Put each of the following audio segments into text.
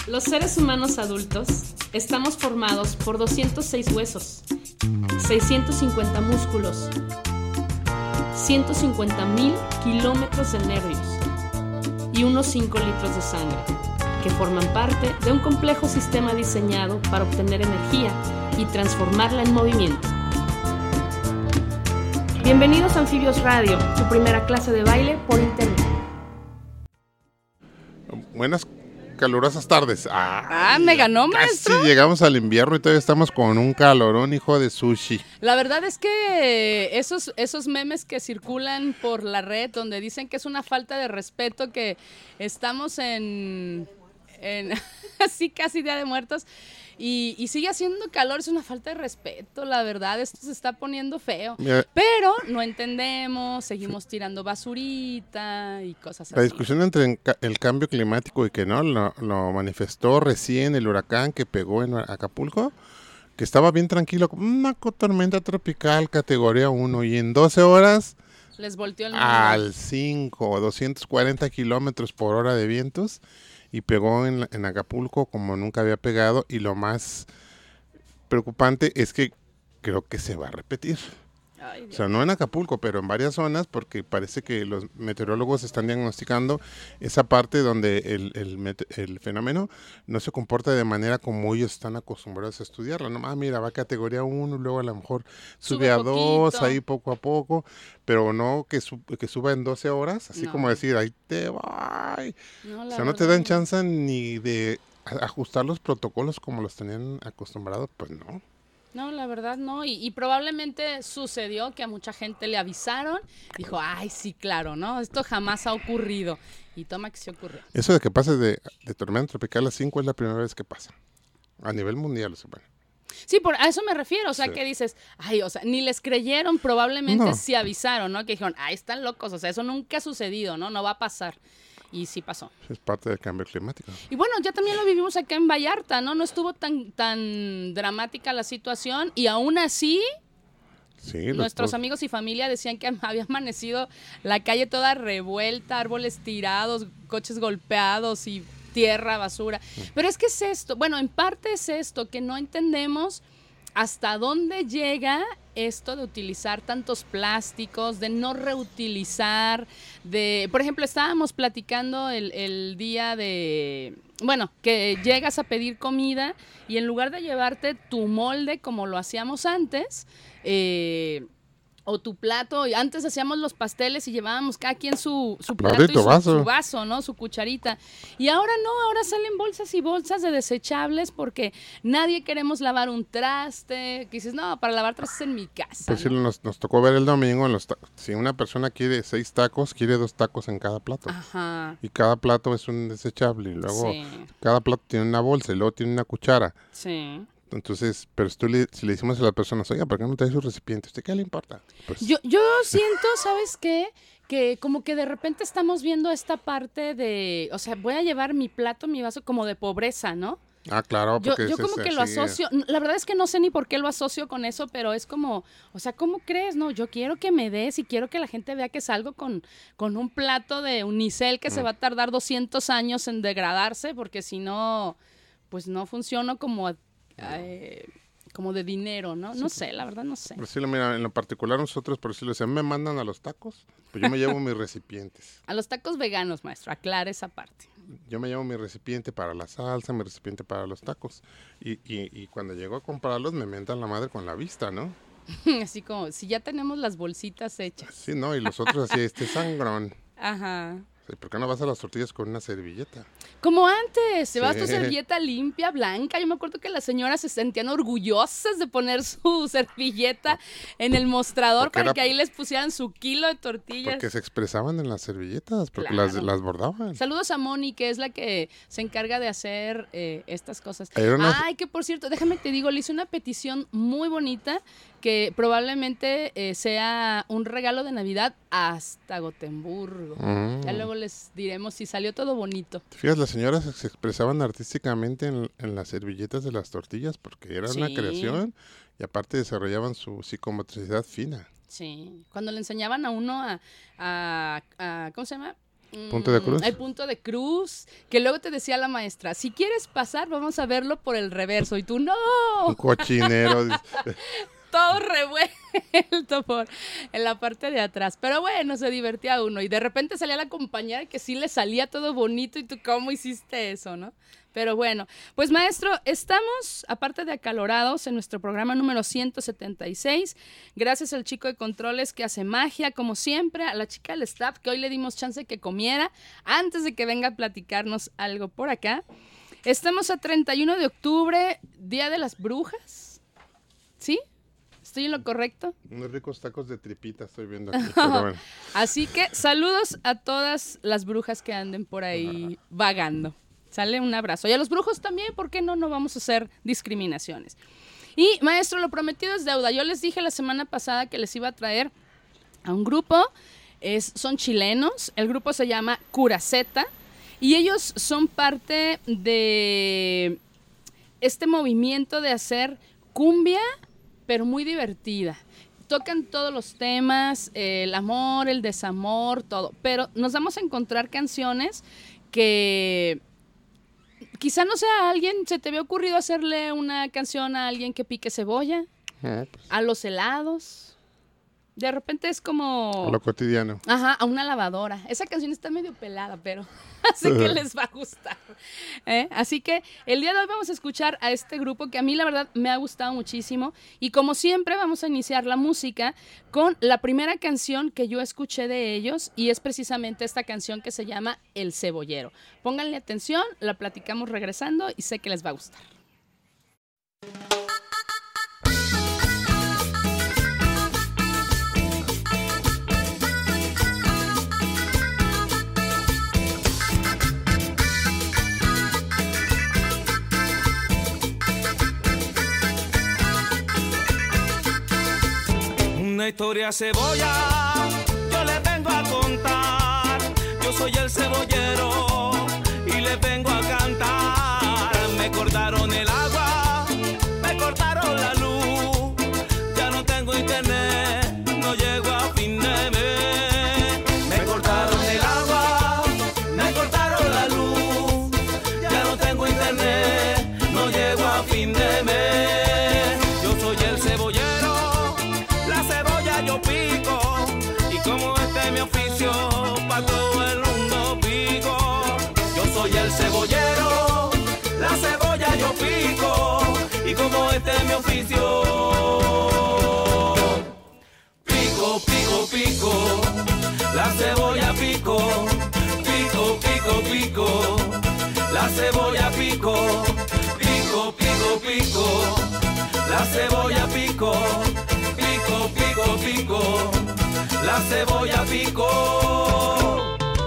Los seres humanos adultos estamos formados por 206 huesos, 650 músculos, 150,000 kilómetros de nervios y unos 5 litros de sangre, que forman parte de un complejo sistema diseñado para obtener energía y transformarla en movimiento. Bienvenidos a Anfibios Radio, tu primera clase de baile por internet. Buenas calurosas tardes. Me ganó, maestro. Casi llegamos al invierno y todavía estamos con un calorón, hijo de sushi. La verdad es que esos memes que circulan por la red donde dicen que es una falta de respeto, que estamos en así casi Día de Muertos y sigue haciendo calor, es una falta de respeto, la verdad, esto se está poniendo feo. Mira, pero no entendemos, seguimos tirando basurita y cosas así. La discusión entre el cambio climático y que no, lo manifestó recién el huracán que pegó en Acapulco, que estaba bien tranquilo, como una tormenta tropical categoría 1 y en 12 horas les volteó el mundo al 5, 240 kilómetros por hora de vientos. Y pegó en Acapulco como nunca había pegado, y lo más preocupante es que creo que se va a repetir. Ay, o sea, no en Acapulco, pero en varias zonas, porque parece que los meteorólogos están diagnosticando esa parte donde el fenómeno no se comporta de manera como ellos están acostumbrados a estudiarla, ¿no? Mira, va a categoría 1, luego a lo mejor sube a 2, ahí poco a poco, pero no que suba en 12 horas, así como decir, ahí te va. O sea, no te dan chance ni de ajustar los protocolos como los tenían acostumbrados, pues no. No, la verdad no, y probablemente sucedió que a mucha gente le avisaron, dijo, ay, sí, claro, ¿no? Esto jamás ha ocurrido, y toma que sí ocurrió. Eso de que pase de tormenta tropical a 5 es la primera vez que pasa, a nivel mundial, o sea, bueno. Sí, a eso me refiero, o sea, sí. Que dices, ay, o sea, ni les creyeron, probablemente no. Sí avisaron, ¿no? Que dijeron, ay, están locos, o sea, eso nunca ha sucedido, ¿no? No va a pasar. Y sí pasó. Es parte del cambio climático. Y bueno, ya también lo vivimos acá en Vallarta, ¿no? No estuvo tan dramática la situación y aún así sí, nuestros amigos y familia decían que había amanecido la calle toda revuelta, árboles tirados, coches golpeados y tierra, basura. Pero es que es esto, bueno, en parte es esto, que no entendemos hasta dónde llega esto de utilizar tantos plásticos, de no reutilizar, por ejemplo, estábamos platicando el día de, bueno, que llegas a pedir comida y en lugar de llevarte tu molde como lo hacíamos antes, o tu plato, y antes hacíamos los pasteles y llevábamos cada quien su plato y su vaso, ¿no? Su cucharita. Y ahora no, ahora salen bolsas y bolsas de desechables porque nadie queremos lavar un traste. Que dices, no, para lavar trastes en mi casa. Pues ¿no? Sí, nos tocó ver el domingo, si una persona quiere 6 tacos, quiere 2 tacos en cada plato. Ajá. Y cada plato es un desechable. Y luego cada plato tiene una bolsa y luego tiene una cuchara. Sí. Entonces, pero si le decimos a las personas, oiga, ¿por qué no trae su recipiente? ¿Usted qué le importa? Pues, yo siento, ¿sabes qué? Que como que de repente estamos viendo esta parte de, o sea, voy a llevar mi plato, mi vaso como de pobreza, ¿no? Ah, claro. Porque yo como que lo asocio, la verdad es que no sé ni por qué lo asocio con eso, pero es como, o sea, ¿cómo crees? No, yo quiero que me des y quiero que la gente vea que salgo con un plato de unicel que se va a tardar 200 años en degradarse, porque si no, pues no funciono como de dinero, ¿no? No sé, la verdad no sé. Pero sí, mira, en lo particular nosotros, por decirlo así, me mandan a los tacos, pues yo me llevo mis recipientes. A los tacos veganos, maestro, aclara esa parte. Yo me llevo mi recipiente para la salsa, mi recipiente para los tacos. Y cuando llego a comprarlos me mentan la madre con la vista, ¿no? Así como, si ya tenemos las bolsitas hechas. Sí, ¿no? Y los otros así, sangrón. Ajá. ¿Por qué no vas a las tortillas con una servilleta? Como antes, llevas tu servilleta limpia, blanca. Yo me acuerdo que las señoras se sentían orgullosas de poner su servilleta en el mostrador para que ahí les pusieran su kilo de tortillas. Porque se expresaban en las servilletas, porque claro. las bordaban. Saludos a Moni, que es la que se encarga de hacer estas cosas. Ay, que por cierto, déjame te digo, le hice una petición muy bonita que probablemente sea un regalo de Navidad hasta Gotemburgo. Ya luego les diremos si salió todo bonito. Fíjate, las señoras se expresaban artísticamente en las servilletas de las tortillas porque era una creación y aparte desarrollaban su psicomotricidad fina. Sí, cuando le enseñaban a uno a ¿cómo se llama? ¿Punto de cruz? El punto de cruz, que luego te decía la maestra, si quieres pasar, vamos a verlo por el reverso. Y tú, ¡no! Un cochinero. Todo revuelto en la parte de atrás. Pero bueno, se divertía uno. Y de repente salía la compañera que sí le salía todo bonito. Y tú, ¿cómo hiciste eso, no? Pero bueno, pues maestro, estamos, aparte de acalorados, en nuestro programa número 176. Gracias al chico de controles que hace magia, como siempre, a la chica del staff, que hoy le dimos chance que comiera antes de que venga a platicarnos algo por acá. Estamos a 31 de octubre, Día de las Brujas. ¿Sí? ¿Estoy en lo correcto? Unos ricos tacos de tripita estoy viendo aquí, pero bueno. Así que saludos a todas las brujas que anden por ahí vagando. Sale un abrazo. Y a los brujos también, ¿por qué no? No vamos a hacer discriminaciones. Y maestro, lo prometido es deuda. Yo les dije la semana pasada que les iba a traer a un grupo. Son chilenos. El grupo se llama Curaceta. Y ellos son parte de este movimiento de hacer cumbia, pero muy divertida. Tocan todos los temas, el amor, el desamor, todo. Pero nos vamos a encontrar canciones que quizá no sea a alguien, ¿se te había ocurrido hacerle una canción a alguien que pique cebolla? Pues, A los helados. De repente es como... a lo cotidiano. Ajá, a una lavadora. Esa canción está medio pelada, pero sé que les va a gustar. Así que el día de hoy vamos a escuchar a este grupo que a mí la verdad me ha gustado muchísimo. Y como siempre vamos a iniciar la música con la primera canción que yo escuché de ellos y es precisamente esta canción que se llama El Cebollero. Pónganle atención, la platicamos regresando y sé que les va a gustar. Una historia cebolla, yo les vengo a contar. Yo soy el cebollero y les vengo a cantar. Me cortaron el agua, me cortaron la luz. Ya no tengo internet, no llego a fin de mes. Me cortaron el agua, me cortaron la luz. Ya no tengo internet, no llego a fin de mes. Yo soy el cebollero, yo pico, y como este es mi oficio, pa' todo el mundo pico. Yo soy el cebollero, la cebolla yo pico, y como este es mi oficio. Pico, pico, pico, la cebolla pico, pico, pico, pico, la cebolla pico, pico, pico, pico, la cebolla pico. Pico, pico, pico, la cebolla pico.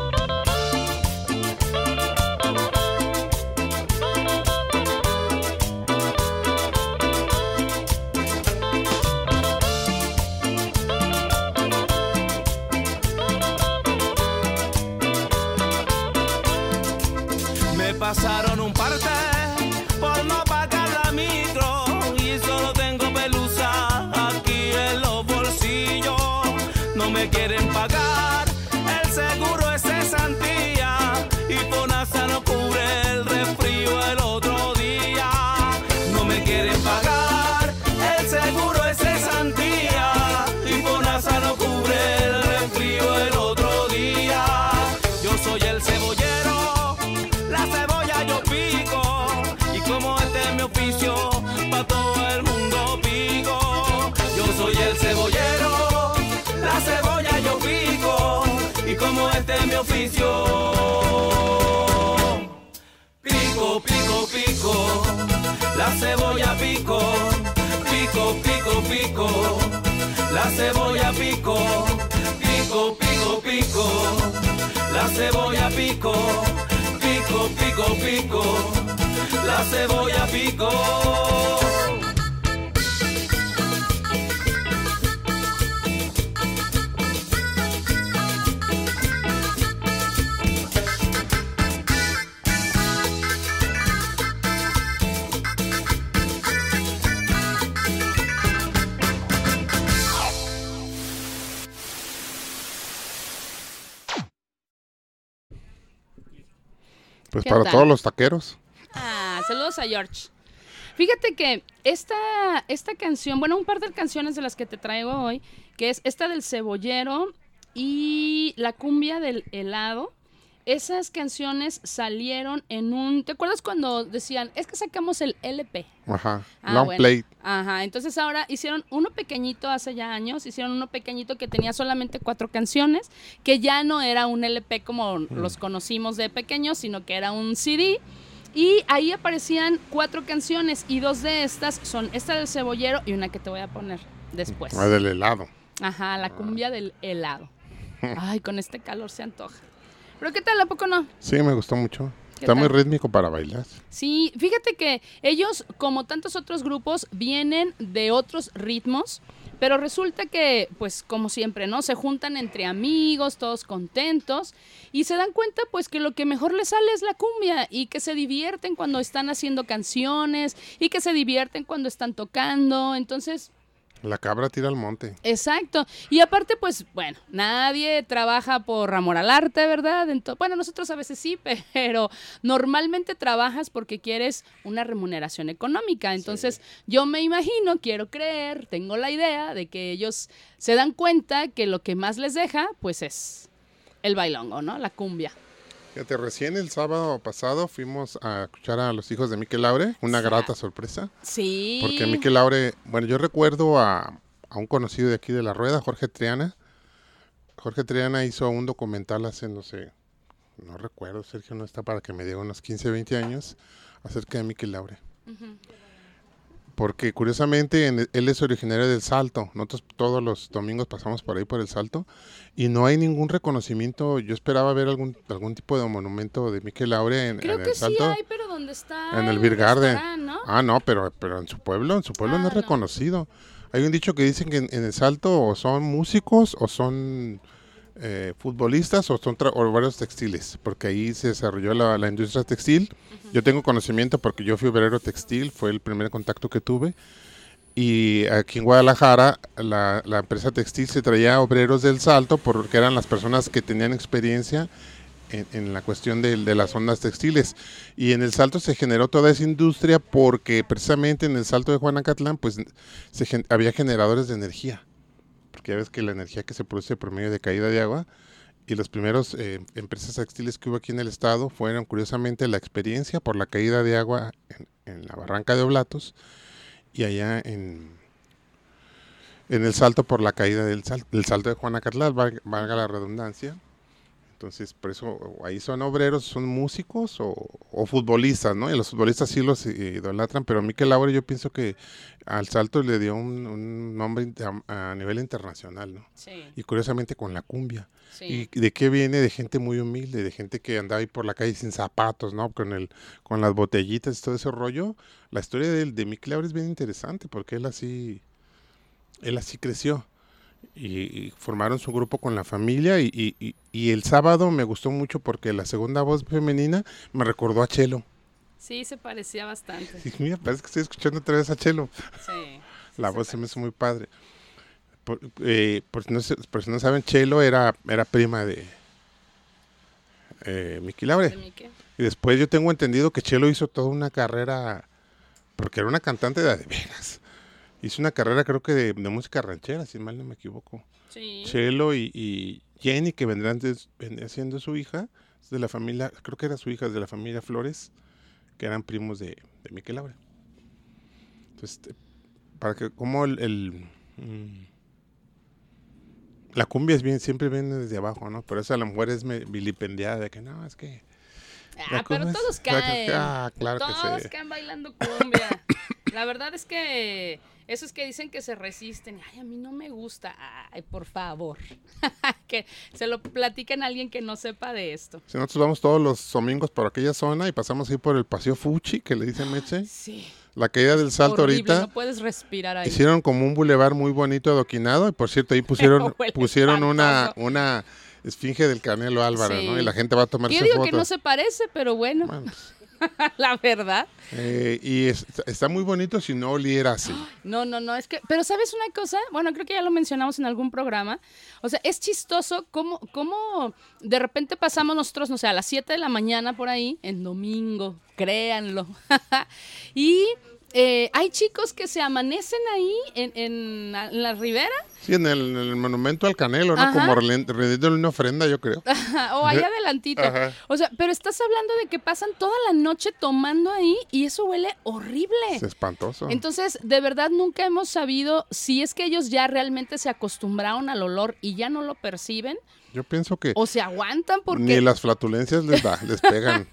Me pasaron un parte por no pagar la micro y solo tengo pelusa aquí en los bolsillos. No me quieren pagar, el seguro es cesantía y FONASA no cubre el resfrío el otro día. No me quieren pagar, el seguro es cesantía y FONASA no cubre el resfrío el otro día. Yo soy el cebollero, la cebolla yo pico, y como este es mi oficio, pa' todo el mundo pico. Yo soy el cebollero, la cebolla yo pico, y como este es mi oficio. Pico, pico, pico, la cebolla pico, pico, pico, pico, la cebolla pico, pico, pico, pico, la cebolla pico, pico, pico, pico, la cebolla pico. Pues ¿Qué para tal? todos los taqueros. Saludos a George. Fíjate que esta canción, bueno, un par de canciones de las que te traigo hoy, que es esta del cebollero y la cumbia del helado, esas canciones salieron en un... ¿Te acuerdas cuando decían, es que sacamos el LP? Ajá. Ah, Long bueno. play. Ajá, entonces ahora hicieron uno pequeñito hace ya años, hicieron uno pequeñito que tenía solamente 4 canciones, que ya no era un LP como los conocimos de pequeños, sino que era un CD. Y ahí aparecían 4 canciones y 2 de estas son esta del cebollero y una que te voy a poner después. Ah, del helado. Ajá, la cumbia del helado. Ay, con este calor se antoja. ¿Pero qué tal? ¿A poco no? Sí, me gustó mucho. ¿Qué Está muy tal? rítmico para bailar. Sí, fíjate que ellos, como tantos otros grupos, vienen de otros ritmos, pero resulta que, pues como siempre, ¿no? Se juntan entre amigos, todos contentos, y se dan cuenta, pues, que lo que mejor les sale es la cumbia, y que se divierten cuando están haciendo canciones, y que se divierten cuando están tocando, entonces... La cabra tira al monte. Exacto. Y aparte, pues, bueno, nadie trabaja por amor al arte, ¿verdad? Bueno, nosotros a veces sí, pero normalmente trabajas porque quieres una remuneración económica. Entonces, yo me imagino, quiero creer, tengo la idea de que ellos se dan cuenta que lo que más les deja, pues, es el bailongo, ¿no? La cumbia. Fíjate, recién el sábado pasado fuimos a escuchar a los hijos de Mikel Laure, una grata sorpresa. Sí. Porque Mikel Laure, bueno, yo recuerdo a un conocido de aquí de La Rueda, Jorge Triana. Jorge Triana hizo un documental hace, no sé, no recuerdo, Sergio no está para que me diga, unos 15, 20 años, acerca de Mikel Laure. Porque curiosamente él es originario del Salto. Nosotros todos los domingos pasamos por ahí por el Salto y no hay ningún reconocimiento. Yo esperaba ver algún tipo de monumento de Mikel Laure en Creo el que Salto. sí hay, pero ¿dónde está? En el Beer Garden. ¿No? Ah, no, pero en su pueblo no es reconocido. Hay un dicho que dicen que en el Salto o son músicos o son futbolistas o son o varios textiles, porque ahí se desarrolló la industria textil. Yo tengo conocimiento porque yo fui obrero textil, fue el primer contacto que tuve. Y aquí en Guadalajara la empresa textil se traía obreros del Salto porque eran las personas que tenían experiencia en la cuestión de las ondas textiles. Y en el Salto se generó toda esa industria porque precisamente en el Salto de Juanacatlán pues había generadores de energía. Porque ya ves que la energía que se produce por medio de caída de agua y los primeros empresas textiles que hubo aquí en el estado fueron curiosamente la experiencia por la caída de agua en la barranca de Oblatos y allá en el Salto por la caída del Salto de Juanacatlán, valga la redundancia. Entonces, por eso ahí son obreros, son músicos o futbolistas, ¿no? Y los futbolistas sí los idolatran, pero Mikel Laure yo pienso que al Salto le dio un nombre a nivel internacional, ¿no? Sí. Y curiosamente con la cumbia. Sí. ¿Y de qué viene? De gente muy humilde, de gente que andaba ahí por la calle sin zapatos, ¿no? Con las botellitas y todo ese rollo. La historia de Mikel Laure es bien interesante porque él así creció. Y formaron su grupo con la familia y el sábado me gustó mucho porque la segunda voz femenina me recordó a Chelo. Sí, se parecía bastante. Y mira, parece que estoy escuchando otra vez a Chelo. Sí. La voz se me hizo muy padre. Por si no saben, Chelo era prima de Mikel Laure. Y después yo tengo entendido que Chelo hizo toda una carrera, porque era una cantante de veras. Hizo una carrera creo que de música ranchera, si mal no me equivoco. Sí. Chelo y Jenny, que vendría siendo su hija, es de la familia, creo que era su hija, de la familia Flores, que eran primos de Mikel Laure. Entonces, para que como la cumbia siempre viene desde abajo, ¿no? Por eso a la mujer es vilipendiada de que no, es que... pero todos caen. Claro todos que sí. caen bailando cumbia. La verdad es que esos que dicen que se resisten, ay, a mí no me gusta, ay, por favor, que se lo platiquen a alguien que no sepa de esto. Si nosotros vamos todos los domingos por aquella zona y pasamos ahí por el Paseo Fuchi, que le dicen Meche. Sí. La caída del Salto Horrible, ahorita. No puedes respirar ahí. Hicieron como un bulevar muy bonito adoquinado y por cierto ahí pusieron una esfinge del Canelo Álvarez, Sí. ¿no? Y la gente va a tomarse Yo digo fotos. que no se parece, pero bueno. Bueno, la verdad. Y está muy bonito si no oliera así. No, es que, pero ¿sabes una cosa? Bueno, creo que ya lo mencionamos en algún programa. O sea, es chistoso cómo de repente pasamos nosotros, no sé, a las 7 de la mañana por ahí, en domingo, créanlo. Y hay chicos que se amanecen ahí en la ribera. Sí, en el monumento al Canelo, ¿no? Ajá. Como rendiéndole una ofrenda, yo creo. O ahí adelantito. Ajá. O sea, pero estás hablando de que pasan toda la noche tomando ahí y eso huele horrible. Es espantoso. Entonces, de verdad nunca hemos sabido si es que ellos ya realmente se acostumbraron al olor y ya no lo perciben Yo pienso que o se aguantan porque... ni las flatulencias les pegan.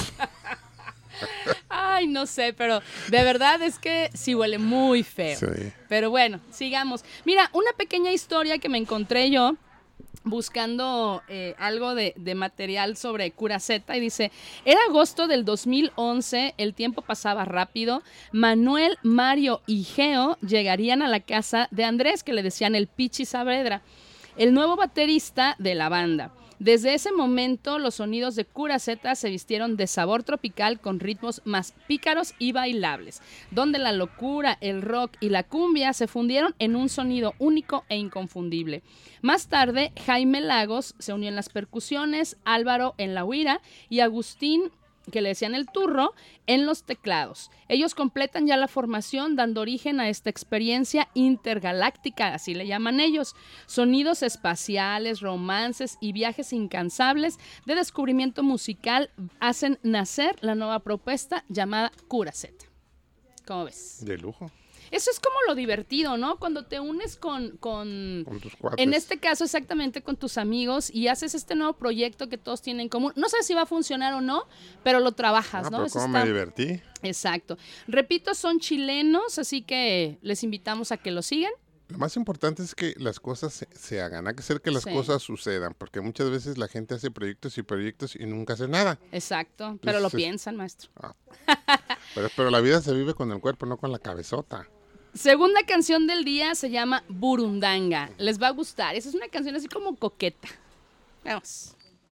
Ay, no sé, pero de verdad es que sí huele muy feo. Sí. Pero bueno, sigamos. Mira, una pequeña historia que me encontré yo buscando algo de material sobre Curaceta y dice, era agosto del 2011, el tiempo pasaba rápido, Manuel, Mario y Geo llegarían a la casa de Andrés, que le decían el Pichi Saavedra, el nuevo baterista de la banda. Desde ese momento, los sonidos de Curaceta se vistieron de sabor tropical con ritmos más pícaros y bailables, donde la locura, el rock y la cumbia se fundieron en un sonido único e inconfundible. Más tarde, Jaime Lagos se unió en las percusiones, Álvaro en la huira y Agustín, que le decían el turro, en los teclados. Ellos completan ya la formación dando origen a esta experiencia intergaláctica, así le llaman ellos. Sonidos espaciales, romances y viajes incansables de descubrimiento musical hacen nacer la nueva propuesta llamada Curaceta. ¿Cómo ves? De lujo. Eso es como lo divertido, ¿no? Cuando te unes con tus cuates. en este caso exactamente con tus amigos y haces este nuevo proyecto que todos tienen en común. No sé si va a funcionar o no, pero lo trabajas, ¿no? Pero Eso cómo me divertí. Exacto. Repito, son chilenos, así que les invitamos a que lo sigan. Lo más importante es que las cosas se hagan. Hay que hacer que las Sí. cosas sucedan, porque muchas veces la gente hace proyectos y nunca hace nada. Exacto, pero lo Entonces, piensan, maestro. Pero la vida se vive con el cuerpo, no con la cabezota. Segunda canción del día se llama Burundanga. Les va a gustar. Esa es una canción así como coqueta. Vamos.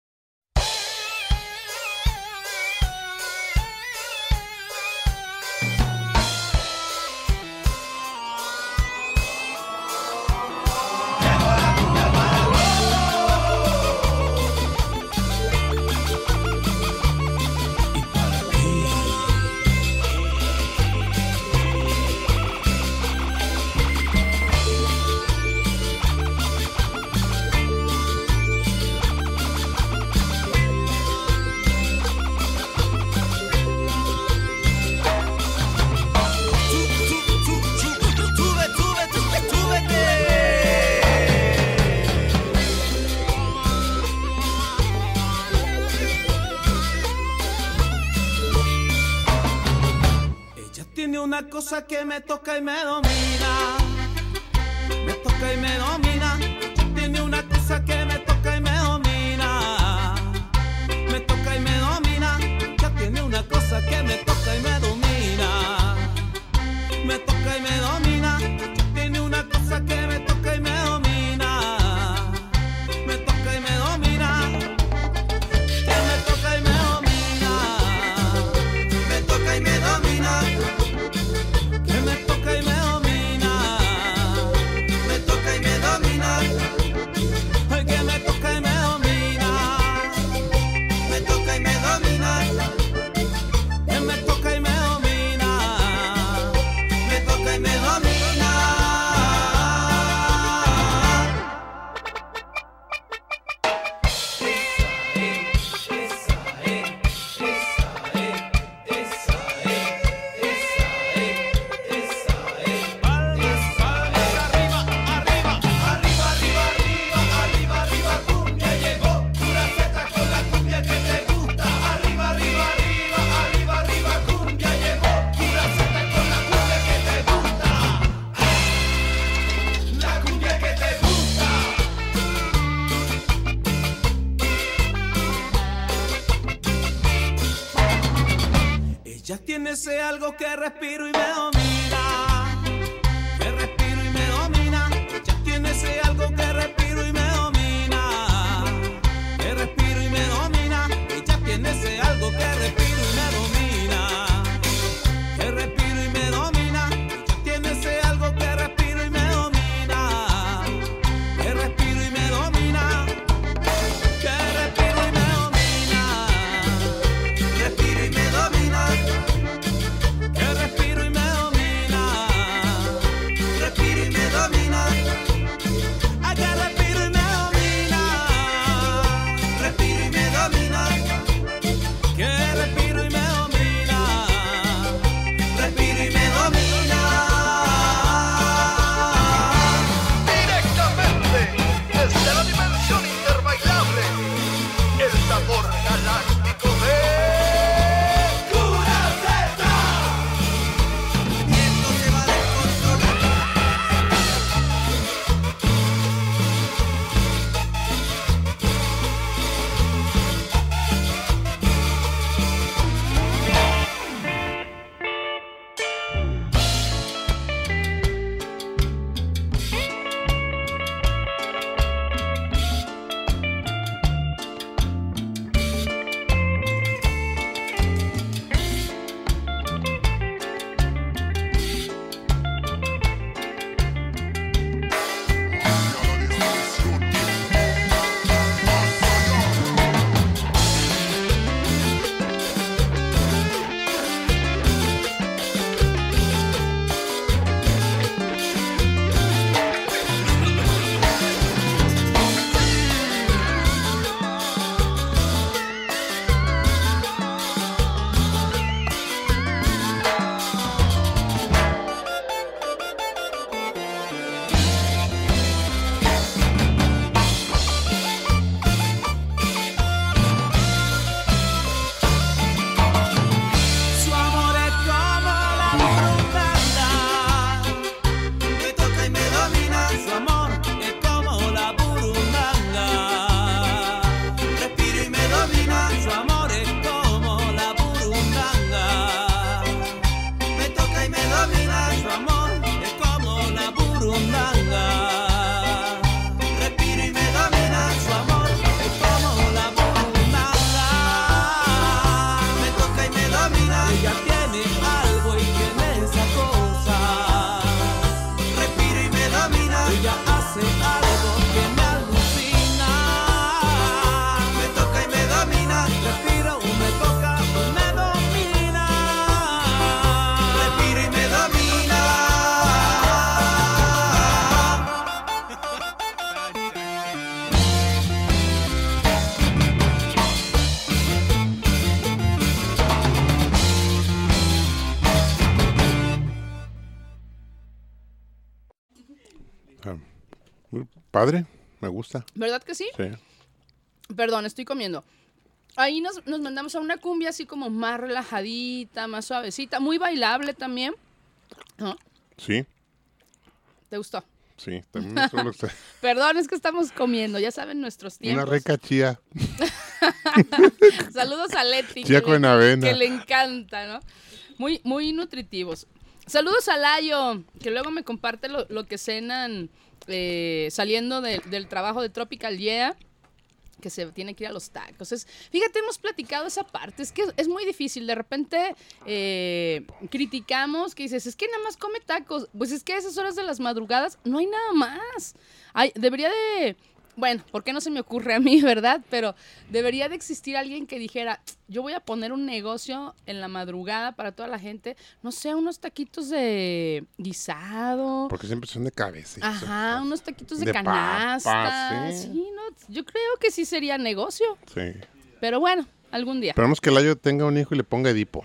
Tiene una cosa que me toca y me domina. Me toca y me domina. Tiene una cosa que me toca y me domina. Me toca y me domina. Ya tiene una cosa que me toca y me domina. Me toca y me domina. Tiene una cosa que me toca y me domina. Me toca y me domina. Que me toca y me domina. Me toca y me domina. Que me toca y me domina. Me toca y me domina. Ay, que me toca y me domina. Me toca y me domina. Que me toca y me domina. Me toca y me domina. Ella tiene ese algo que respiro y me domina. Que respiro y me domina. Ella tiene ese algo que respiro y me domina. Que respiro y me domina. Ella tiene ese algo que respiro y me domina. Padre, me gusta. ¿Verdad que sí? Sí. Perdón, estoy comiendo. Ahí nos mandamos a una cumbia así como más relajadita, más suavecita, muy bailable también. ¿No? Sí, ¿Te gustó? sí, también me gusta. Perdón, es que estamos comiendo, ya saben nuestros tiempos. Una rica chía. Saludos a Leti, Chía con avena. que le encanta, ¿no? Muy, muy nutritivos. Saludos a Layo, que luego me comparte lo que cenan saliendo del trabajo de Tropical Yeah, que se tiene que ir a los tacos. Fíjate, hemos platicado esa parte, es que es muy difícil. De repente criticamos, que dices, es que nada más come tacos. Pues es que a esas horas de las madrugadas no hay nada más. Debería de... Bueno, ¿por qué no se me ocurre a mí, verdad? Pero debería de existir alguien que dijera, yo voy a poner un negocio en la madrugada para toda la gente, no sé, unos taquitos de guisado. Porque siempre son de cabeza. Ajá, unos taquitos de papas, canasta. sí. Sí, no, yo creo que sí sería negocio. Sí. Pero bueno, algún día. Esperamos que Layo tenga un hijo y le ponga Edipo.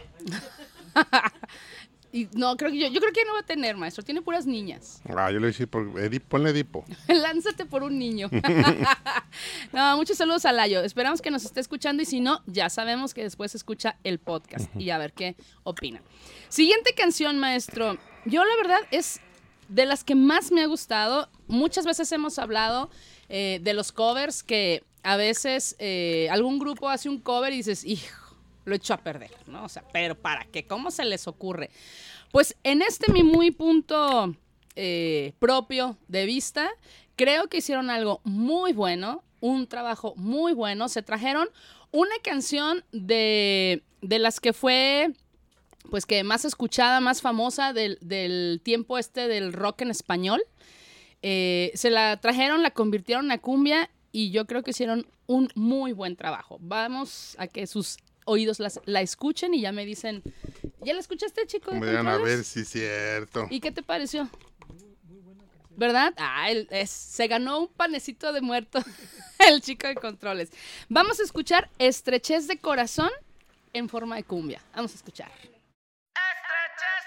Y no, yo creo que no va a tener, maestro. Tiene puras niñas. Yo le voy a decir, ponle Edipo. Lánzate por un niño. No, muchos saludos a Layo. Esperamos que nos esté escuchando y si no, ya sabemos que después escucha el podcast y a ver qué opina. Siguiente canción, maestro. Yo la verdad es de las que más me ha gustado. Muchas veces hemos hablado de los covers que a veces algún grupo hace un cover y dices, hijo, lo echó a perder, ¿no? O sea, pero ¿para qué? ¿Cómo se les ocurre? Pues en mi muy punto propio de vista, creo que hicieron algo muy bueno, un trabajo muy bueno. Se trajeron una canción de las que fue, pues que más escuchada, más famosa del tiempo del rock en español. Se la trajeron, la convirtieron a cumbia y yo creo que hicieron un muy buen trabajo. Vamos a que sus oídos la escuchen y ya me dicen, ¿ya la escuchaste, chico? Me van a ver si es cierto. ¿Y qué te pareció? ¿Verdad? Se ganó un panecito de muerto el chico de controles. Vamos a escuchar Estrechez de Corazón en forma de cumbia. Vamos a escuchar. Estrechez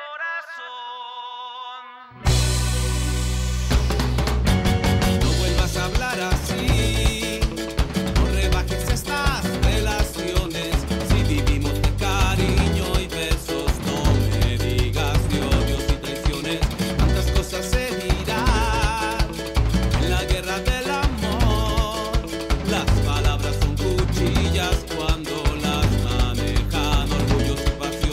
de corazón. No vuelvas a hablar así. No rebajes estas relaciones. Si vivimos de cariño y besos, no me digas de odios y traiciones. Tantas cosas se dirán en la guerra del amor. Las palabras son cuchillas cuando las manejan orgullos y pasión.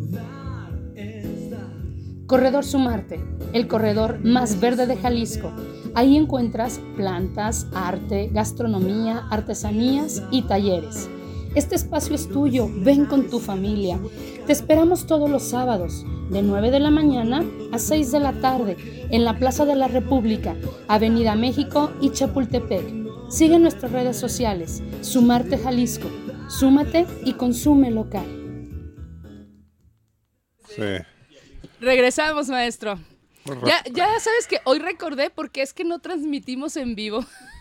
Corredor Sumarte, el corredor más verde de Jalisco. Ahí encuentras plantas, arte, gastronomía, artesanías y talleres. Este espacio es tuyo, ven con tu familia. Te esperamos todos los sábados, de 9 de la mañana a 6 de la tarde, en la Plaza de la República, Avenida México y Chapultepec. Sigue nuestras redes sociales, Sumarte Jalisco. Súmate y consume local. Sí. Regresamos, maestro. Ya sabes que hoy recordé porque es que no transmitimos en vivo.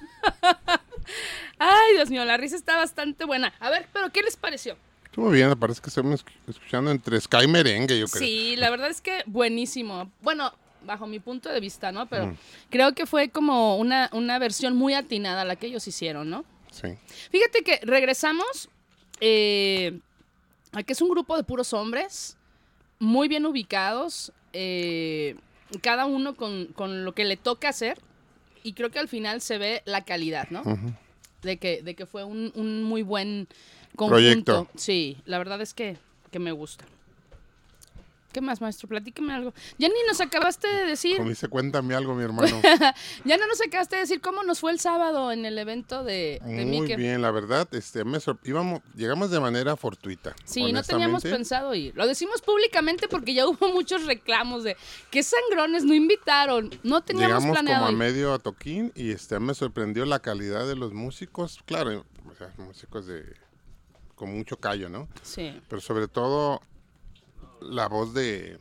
Ay, Dios mío, la risa está bastante buena. A ver, pero ¿qué les pareció? Estuvo bien, me parece que estamos escuchando entre ska y merengue, yo creo. Sí, la verdad es que buenísimo. Bueno, bajo mi punto de vista, ¿no? Pero creo que fue como una versión muy atinada la que ellos hicieron, ¿no? Sí. Fíjate que regresamos a que es un grupo de puros hombres, muy bien ubicados, cada uno con lo que le toca hacer, y creo que al final se ve la calidad, ¿no? De que fue un muy buen conjunto. Proyecto. Sí, la verdad es que me gusta. ¿Qué más, maestro? Platíqueme algo. Ya ni nos acabaste de decir. Como dice, cuéntame algo, mi hermano. Ya no nos acabaste de decir cómo nos fue el sábado en el evento de Muy Mike. bien, la verdad, llegamos de manera fortuita. Sí, no teníamos pensado ir. Lo decimos públicamente porque ya hubo muchos reclamos de qué sangrones no invitaron. No teníamos Llegamos planeado como a ir. medio a toquín y me sorprendió la calidad de los músicos. Claro, o sea, músicos con mucho callo, ¿no? Sí. Pero sobre todo la voz de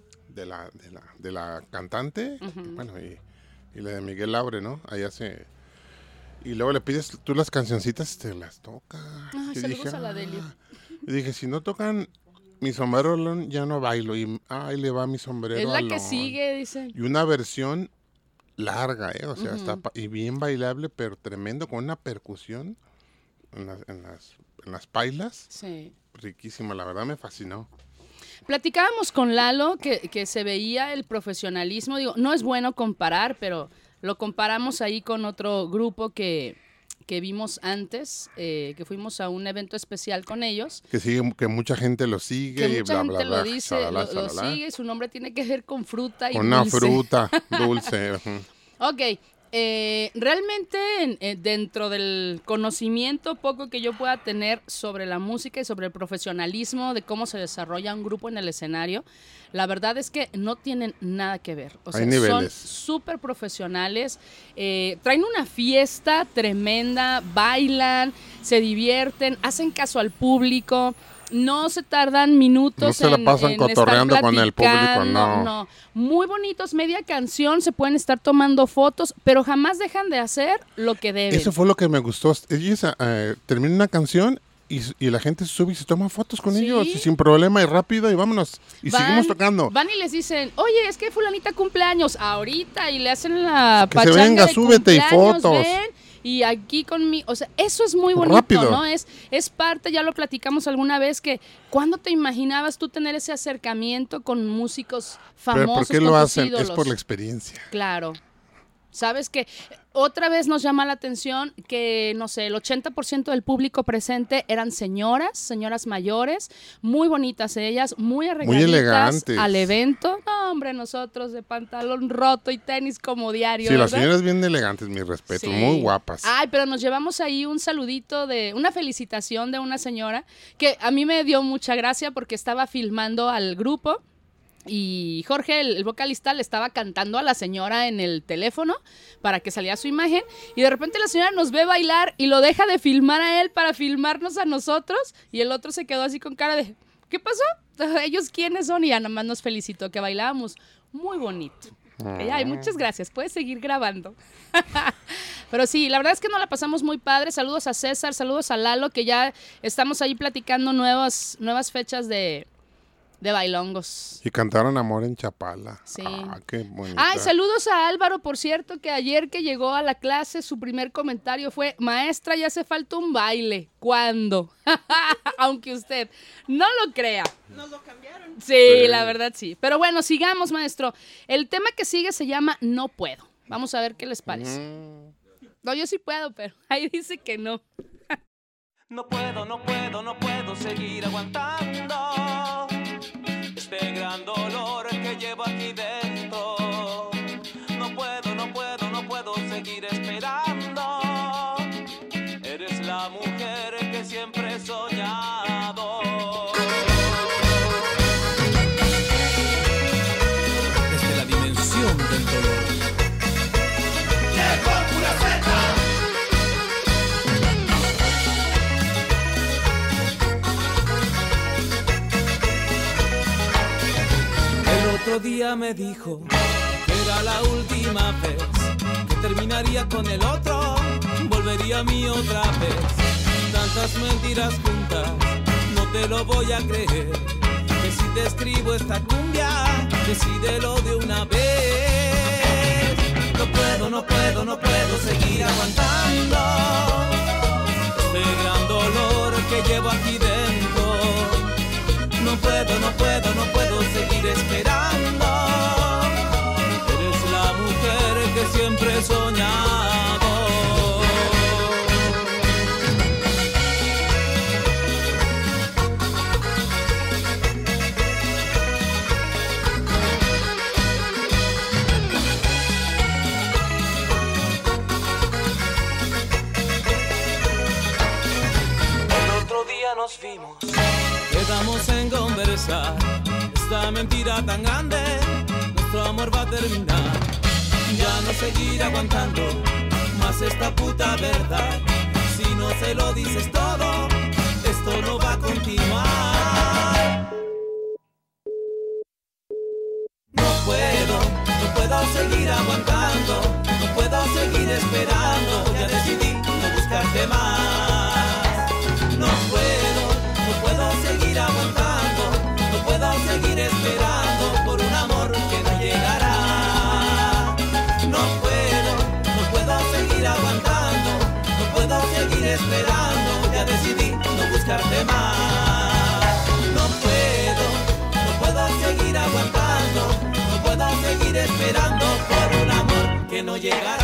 la cantante, bueno, y la de Miguel Laure, ¿no? Ahí hace... Y luego le pides tú las cancioncitas, te las toca. Ay, Yo saludos dije, a la Delio. Y dije, si no tocan mi sombrero Alón, ya no bailo. Y ahí le va mi sombrero Es la Alón. que sigue, dice. Y una versión larga, o sea, y bien bailable, pero tremendo, con una percusión en las pailas. Sí. Riquísima, la verdad me fascinó. Platicábamos con Lalo que se veía el profesionalismo. Digo, no es bueno comparar, pero lo comparamos ahí con otro grupo que vimos antes, que fuimos a un evento especial con ellos. Que mucha gente lo sigue Que y mucha bla, gente bla, bla. lo dice, Shalala, lo shalala. sigue, su nombre tiene que ver con fruta y Con una dulce. fruta dulce. Ok, realmente dentro del conocimiento poco que yo pueda tener sobre la música y sobre el profesionalismo de cómo se desarrolla un grupo en el escenario, la verdad es que no tienen nada que ver. O sea, Hay niveles. son súper profesionales, traen una fiesta tremenda, bailan, se divierten, hacen caso al público. No se tardan minutos No se la pasan en cotorreando estar con el público, platicando, no. Muy bonitos, media canción, se pueden estar tomando fotos, pero jamás dejan de hacer lo que deben. Eso fue lo que me gustó. Ellos terminan una canción y la gente se sube y se toma fotos con Sí. ellos y sin problema y rápido y vámonos. Y seguimos tocando. Van y les dicen, oye, es que fulanita cumpleaños ahorita, y le hacen la Que se pachanga venga, de súbete y cumpleaños, fotos. ven, y aquí conmigo, o sea, eso es muy bonito, Rápido. ¿no? Es parte, ya lo platicamos alguna vez, que ¿cuándo te imaginabas tú tener ese acercamiento con músicos famosos? Pero ¿por qué con lo tus hacen? ídolos? Es por la experiencia. Claro. ¿Sabes qué? Otra vez nos llama la atención que, no sé, el 80% del público presente eran señoras mayores, muy bonitas ellas, muy arregladitas elegantes. al evento. No, hombre, nosotros de pantalón roto y tenis como diario, Sí, las ¿verdad? señoras bien elegantes, mi respeto, Sí. muy guapas. Ay, pero nos llevamos ahí un saludito una felicitación de una señora que a mí me dio mucha gracia porque estaba filmando al grupo. Y Jorge, el vocalista, le estaba cantando a la señora en el teléfono para que saliera su imagen. Y de repente la señora nos ve bailar y lo deja de filmar a él para filmarnos a nosotros. Y el otro se quedó así con cara de, ¿qué pasó? ¿Ellos quiénes son? Y ya nada más nos felicitó que bailábamos muy bonito. Ay, muchas gracias, puedes seguir grabando. Pero sí, la verdad es que nos la pasamos muy padre. Saludos a César, saludos a Lalo, que ya estamos ahí platicando nuevas fechas de bailongos. Y cantaron Amor en Chapala. Sí. Ah, qué bonito. Ay, saludos a Álvaro, por cierto, que ayer que llegó a la clase, su primer comentario fue, maestra, ya hace falta un baile. ¿Cuándo? Aunque usted no lo crea. Nos lo cambiaron. Sí, la verdad sí. Pero bueno, sigamos, maestro. El tema que sigue se llama No Puedo. Vamos a ver qué les parece. No, yo sí puedo, pero ahí dice que no. No puedo seguir aguantando. este gran dolor que llevo aquí dentro. No puedo seguir esperando. Eres la mujer que siempre he soñado. Desde la dimensión del dolor. Llegó Pura Zeta. El otro día me dijo que era la última vez, que terminaría con el otro, volvería a mí otra vez. Tantas mentiras juntas, no te lo voy a creer. Que si te escribo esta cumbia, decídelo de una vez. No puedo seguir aguantando este gran dolor que llevo aquí dentro. No puedo seguir esperando. Eres la mujer que siempre he soñado. El otro día nos vimos, Quedamos en conversar, esta mentira tan grande, nuestro amor va a terminar. Ya no seguir aguantando más esta puta verdad. Si no se lo dices todo, esto no va a continuar. No puedo seguir aguantando, no puedo seguir esperando. Ya decidí no buscarte más. No puedo seguir aguantando, no puedo seguir esperando por un amor que no llegará. No puedo seguir aguantando, no puedo seguir esperando. Ya decidí no buscarte más. No puedo seguir aguantando, no puedo seguir esperando por un amor que no llegará.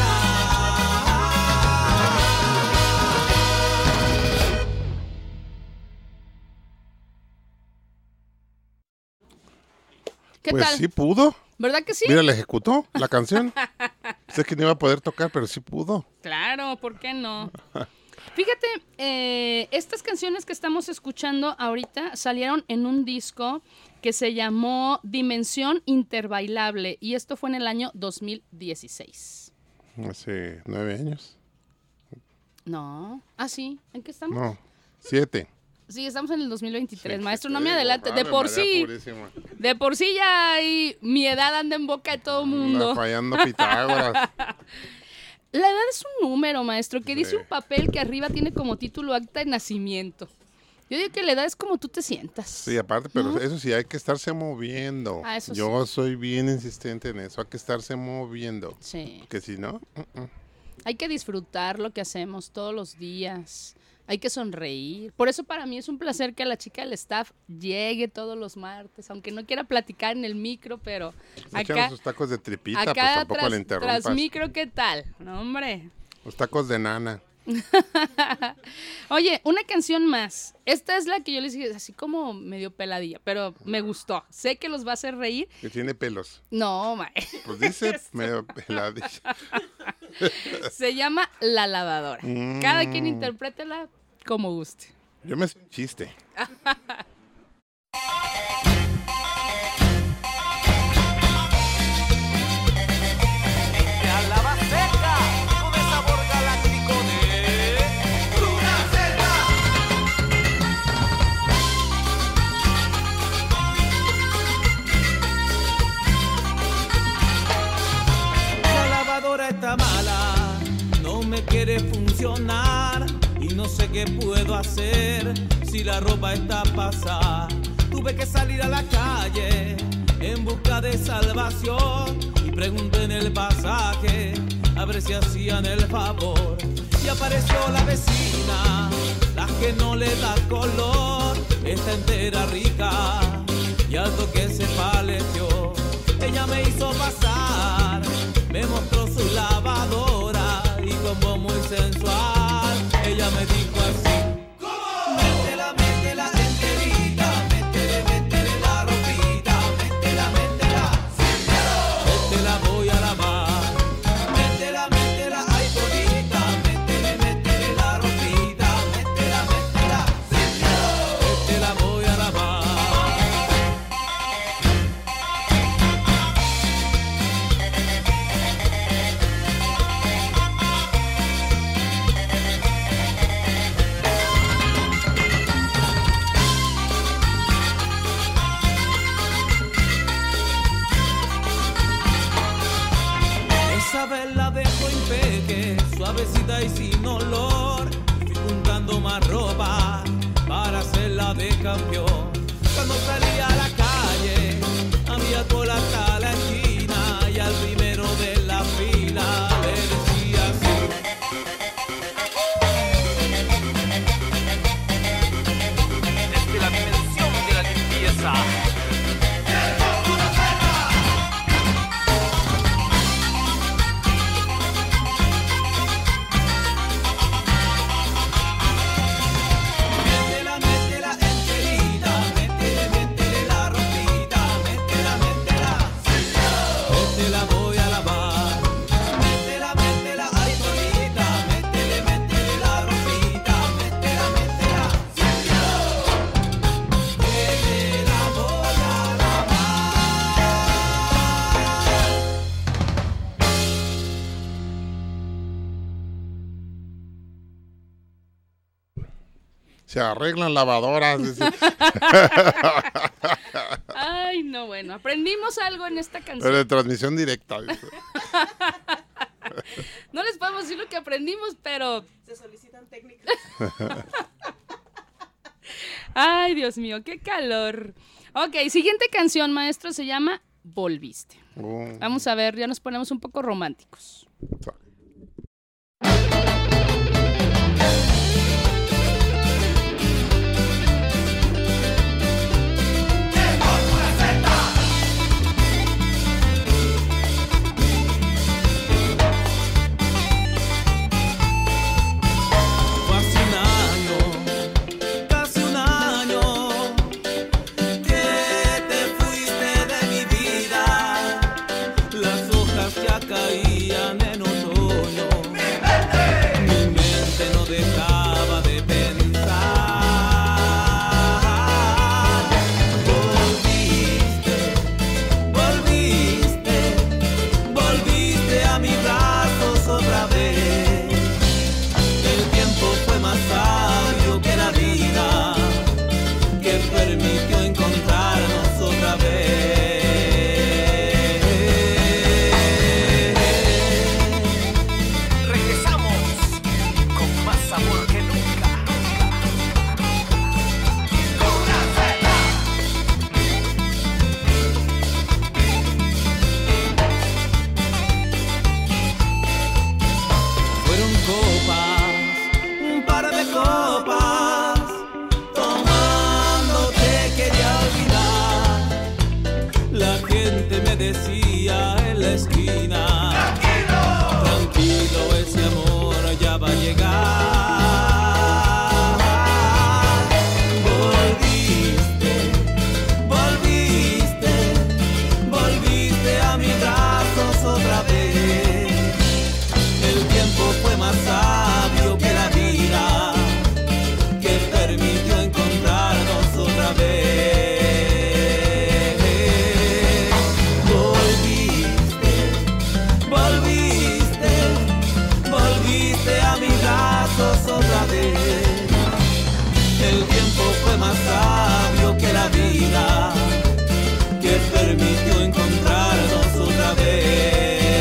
¿Qué Pues tal? sí pudo. ¿Verdad que sí? Mira, la ejecutó la canción. Sé que no iba a poder tocar, pero sí pudo. Claro, ¿por qué no? Fíjate, estas canciones que estamos escuchando ahorita salieron en un disco que se llamó Dimensión Interbailable y esto fue en el año 2016. Hace 9 años. No. Ah, sí. ¿En qué estamos? No, 7. Sí, estamos en el 2023. Sí, Maestro, te no me digo, adelante. Ave De por María sí. Purísima. De por sí ya hay, mi edad anda en boca de todo el Anda mundo. fallando Pitágoras. La edad es un número, maestro, que dice Sí. un papel que arriba tiene como título acta de nacimiento. Yo digo que la edad es como tú te sientas. Sí, aparte, pero ¿No? eso sí, hay que estarse moviendo. Ah, eso Yo soy bien insistente en eso, hay que estarse moviendo. Sí. Porque si no, Hay que disfrutar lo que hacemos todos los días. Hay que sonreír. Por eso para mí es un placer que la chica del staff llegue todos los martes, aunque no quiera platicar en el micro, pero echan acá, sus tacos de tripita, pues acá tampoco la tras interrumpas. micro, ¿qué tal? No, hombre. Los tacos de nana. Oye, una canción más. Esta es la que yo les dije, así como medio peladilla, pero me gustó. Sé que los va a hacer reír. Que tiene pelos. No, ma. Pues dice medio peladilla. Se llama La Lavadora. Cada quien interprétela como guste. Yo me sé un chiste. a la seca con el sabor galáctico de Pura Zeta. La lavadora está mala, no me quiere funcionar y no sé qué puedo hacer si la ropa está pasada. Tuve que salir a la calle en busca de salvación y pregunté en el pasaje a ver si hacían el favor. Y apareció la vecina, la que no le da color, está entera rica y al toque se paleteó. Ella me hizo pasar, me mostró su lavadora y como muy sensual, ella me dijo así: métela, métela enterita, métele, métele la ropita, suavecita y sin olor. Fui juntando más ropa para hacerla de campeón. Cuando salí a la calle, había cola hasta la esquina y al primero de la fila le decía así. Desde la dimensión de la limpieza. Métela enterita, métele la ropita, métela. Métela voy a lavar. Métela, ay solita, métele la ropita, métela. Métela voy a Se arreglan lavadoras. dice. Ay, no, bueno, aprendimos algo en esta Pero canción. de transmisión directa. dice. No les podemos decir lo que aprendimos, pero... Se solicitan técnicas. Ay, Dios mío, qué calor. Ok, siguiente canción, maestro, se llama Volviste. Vamos a ver, ya nos ponemos un poco románticos. Fue hace un año, casi un año, que te fuiste de mi vida. Las hojas ya caían en otoño. Mi mente no dejaba de pensar. Volviste a mis brazos otra vez. El tiempo fue más sabio que la vida, que permitió encontrarnos otra vez. Regresamos con más amor que nunca. Fueron copas, un par de copas, tomando te quería olvidar. La gente me decía en la esquina, tranquilo, ese amor ya va a llegar. Volviste a mis brazos otra vez. El tiempo fue más sabio que la vida, que permitió encontrarnos otra vez. Volviste a mis brazos otra vez. El tiempo fue más sabio que la vida, que permitió encontrarnos otra vez.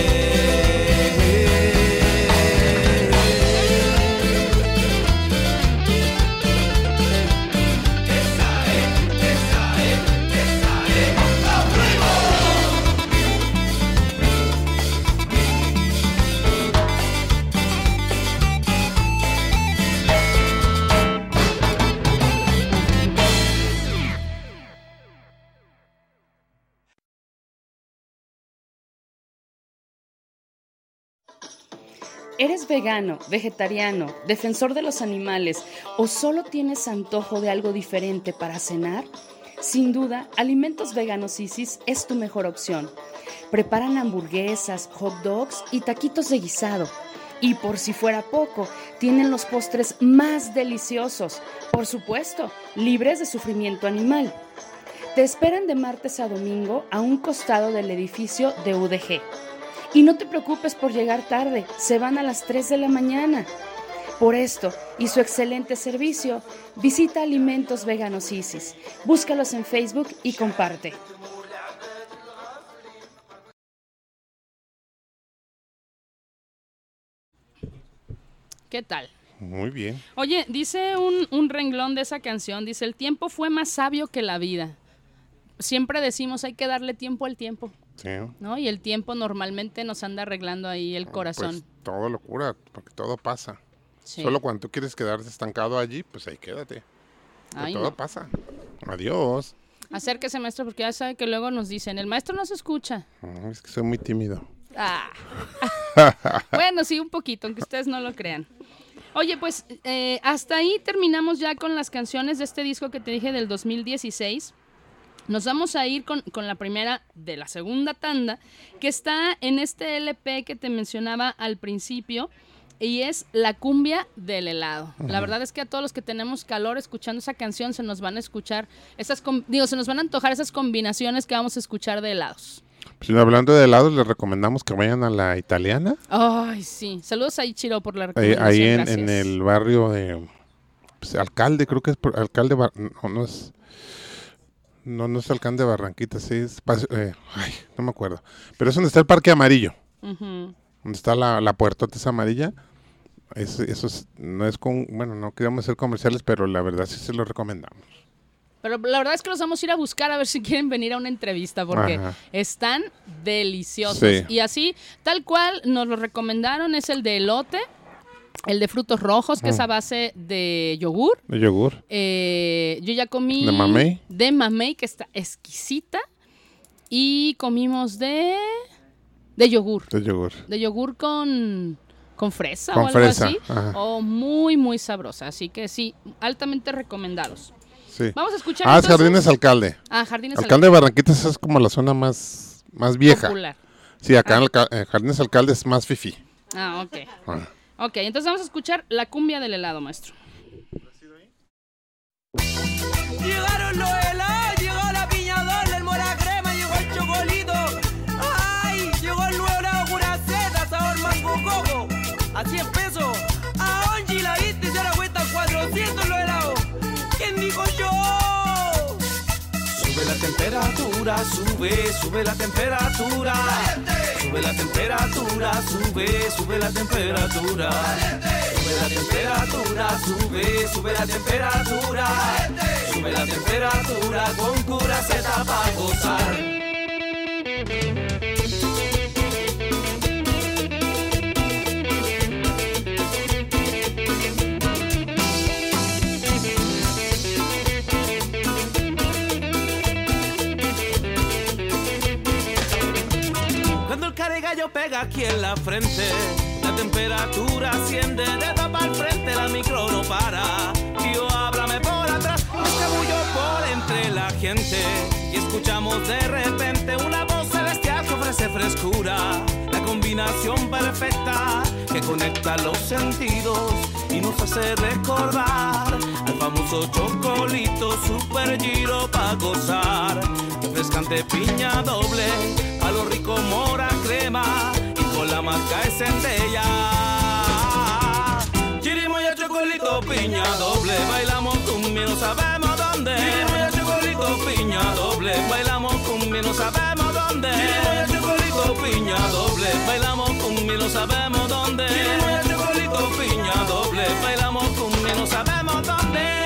¿Eres vegano, vegetariano, defensor de los animales o solo tienes antojo de algo diferente para cenar? Sin duda, Alimentos Veganos Isis es tu mejor opción. Preparan hamburguesas, hot dogs y taquitos de guisado. Y por si fuera poco, tienen los postres más deliciosos, por supuesto, libres de sufrimiento animal. Te esperan de martes a domingo a un costado del edificio de UDG. Y no te preocupes por llegar tarde, se van a las 3 de la mañana. Por esto y su excelente servicio, visita Alimentos Veganos Isis. Búscalos en Facebook y comparte. ¿Qué tal? Muy bien. Oye, dice un renglón de esa canción, dice, el tiempo fue más sabio que la vida. Siempre decimos, hay que darle tiempo al tiempo, Sí. ¿no? Y el tiempo normalmente nos anda arreglando ahí el corazón. Pues todo lo cura, porque todo pasa. Sí. Solo cuando tú quieres quedarte estancado allí, pues ahí quédate. Que Ay, todo no. pasa. Adiós. Acérquese, maestro, porque ya sabe que luego nos dicen, el maestro no se escucha. Es que soy muy tímido. Ah. Bueno, sí, un poquito, aunque ustedes no lo crean. Oye, pues hasta ahí terminamos ya con las canciones de este disco que te dije del 2016. Nos vamos a ir con la primera de la segunda tanda, que está en este LP que te mencionaba al principio, y es La cumbia del helado. La verdad es que a todos los que tenemos calor escuchando esa canción se nos van a escuchar se nos van a antojar esas combinaciones que vamos a escuchar de helados. Pues, hablando de helados, les recomendamos que vayan a la italiana. Ay, sí. Saludos a Ichiro por la Ahí recomendación. en Gracias. el barrio de Alcalde, creo que es Alcalde, no es Alcalde de Barranquita, sí es, no me acuerdo. Pero es donde está el Parque Amarillo, Ujú. donde está la puertota esa amarilla. No queríamos ser comerciales, pero la verdad sí se lo recomendamos. Pero la verdad es que los vamos a ir a buscar a ver si quieren venir a una entrevista porque Ajá. están deliciosos. Sí. Y así, tal cual, nos lo recomendaron, es el de elote, el de frutos rojos, que es a base de yogur. De yogur. Yo ya comí ¿De mamey? de mamey, que está exquisita. Y comimos de yogur. De yogur. De yogur con fresa Con o algo fresa, así. ajá. Oh, muy, muy sabrosa. Así que sí, altamente recomendados. Sí. Vamos a escuchar Es entonces. Jardines Alcalde. Jardines Alcalde de Barranquita esa es como la zona más vieja. Popular. Sí, acá en Jardines Alcalde es más fifí. Ok. Ah. Ok, entonces vamos a escuchar La cumbia del helado, maestro. Llegaron los helados, llegó la piña doble, el mora crema, llegó el chocolito. ¡Ay! Llegó el nuevo helado curaceta, sabor mango coco. A 100 pesos. A Ongi la viste y se ahora cuesta 400 los helados. ¿Quién dijo yo? Sube la temperatura, sube la temperatura. Sube la temperatura, sube la temperatura. Sube la temperatura, sube la temperatura. Sube la temperatura con curaceta para gozar. Cuando el caregallo pega aquí en la frente, la temperatura asciende de tapa al frente, la micro no para. Tío, ábrame por atrás, me escabullo por entre la gente y escuchamos de repente una voz celestial que ofrece frescura, la combinación perfecta que conecta los sentidos y nos hace recordar al famoso chocolito super giro pa' gozar, refrescante piña doble, a lo rico mora crema y con la marca es centella. Chirimoya chocolito piña doble, bailamos cumbia no sabemos dónde. Chirimoya chocolito piña doble, bailamos cumbia no sabemos dónde. Chirimoya chocolito piña doble, bailamos cumbia no sabemos dónde. Chirimoya chocolito piña doble, bailamos cumbia no sabemos dónde.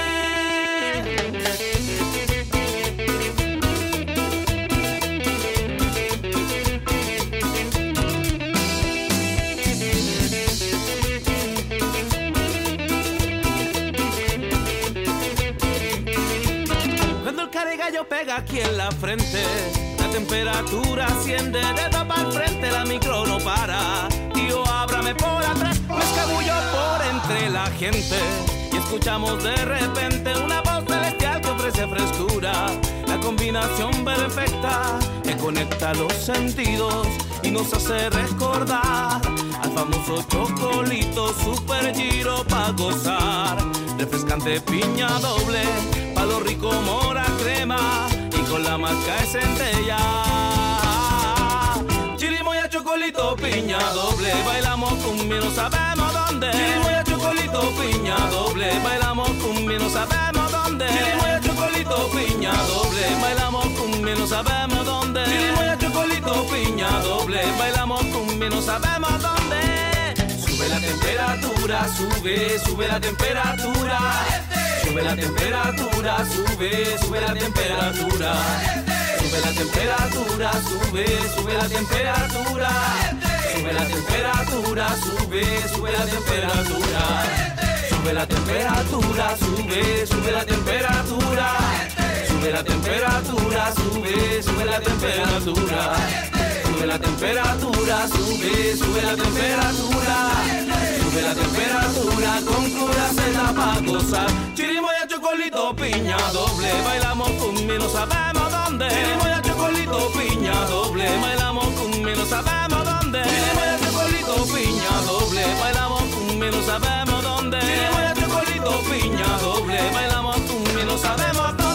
Cuando el caregallo pega aquí en la frente, la temperatura asciende de tapa al frente, la micro no para. Tío, ábrame por atrás, me escabullo por entre la gente y escuchamos de repente una voz celestial que ofrece frescura, la combinación perfecta que conecta los sentidos y nos hace recordar al famoso chocolito super giro pa' gozar, refrescante piña doble, palo rico mora crema y con la marca es centella. Chirimoya chocolito piña doble, bailamos cumbia no sabemos dónde. Chirimoya chocolito piña doble, bailamos cumbia no sabemos dónde. Chirimoya chocolito piña doble, bailamos cumbia no sabemos dónde. Chirimoya chocolito piña doble, bailamos cumbia no sabemos dónde. Sube la temperatura, sube, sube la temperatura. Sube la temperatura, sube, sube la temperatura. Sube la temperatura, sube, sube la temperatura. Sube la temperatura, sube, sube la temperatura. Sube la temperatura, sube, sube la temperatura. Sube la temperatura, sube, sube la temperatura. Sube la temperatura, sube, sube la temperatura. Sube la temperatura, con cura se da pa' gozar. Chirimoya, chocolito, piña, doble. Bailamos cumbia, no sabemos dónde. Chirimoya, chocolito, piña, doble. Bailamos cumbia, no sabemos dónde. Chirimoya, chocolito, piña, doble. Bailamos cumbia, no sabemos dónde. Chirimoya, chocolito, piña, doble. Bailamos cumbia, no sabemos dónde.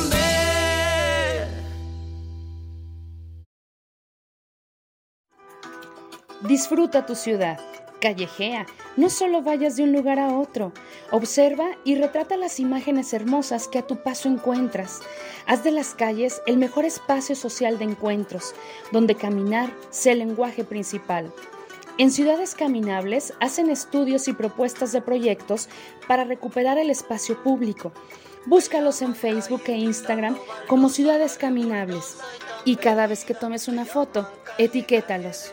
Disfruta tu ciudad, callejea, no solo vayas de un lugar a otro, observa y retrata las imágenes hermosas que a tu paso encuentras. Haz de las calles el mejor espacio social de encuentros, donde caminar sea el lenguaje principal. En Ciudades Caminables hacen estudios y propuestas de proyectos para recuperar el espacio público. Búscalos en Facebook e Instagram como Ciudades Caminables y cada vez que tomes una foto, etiquétalos.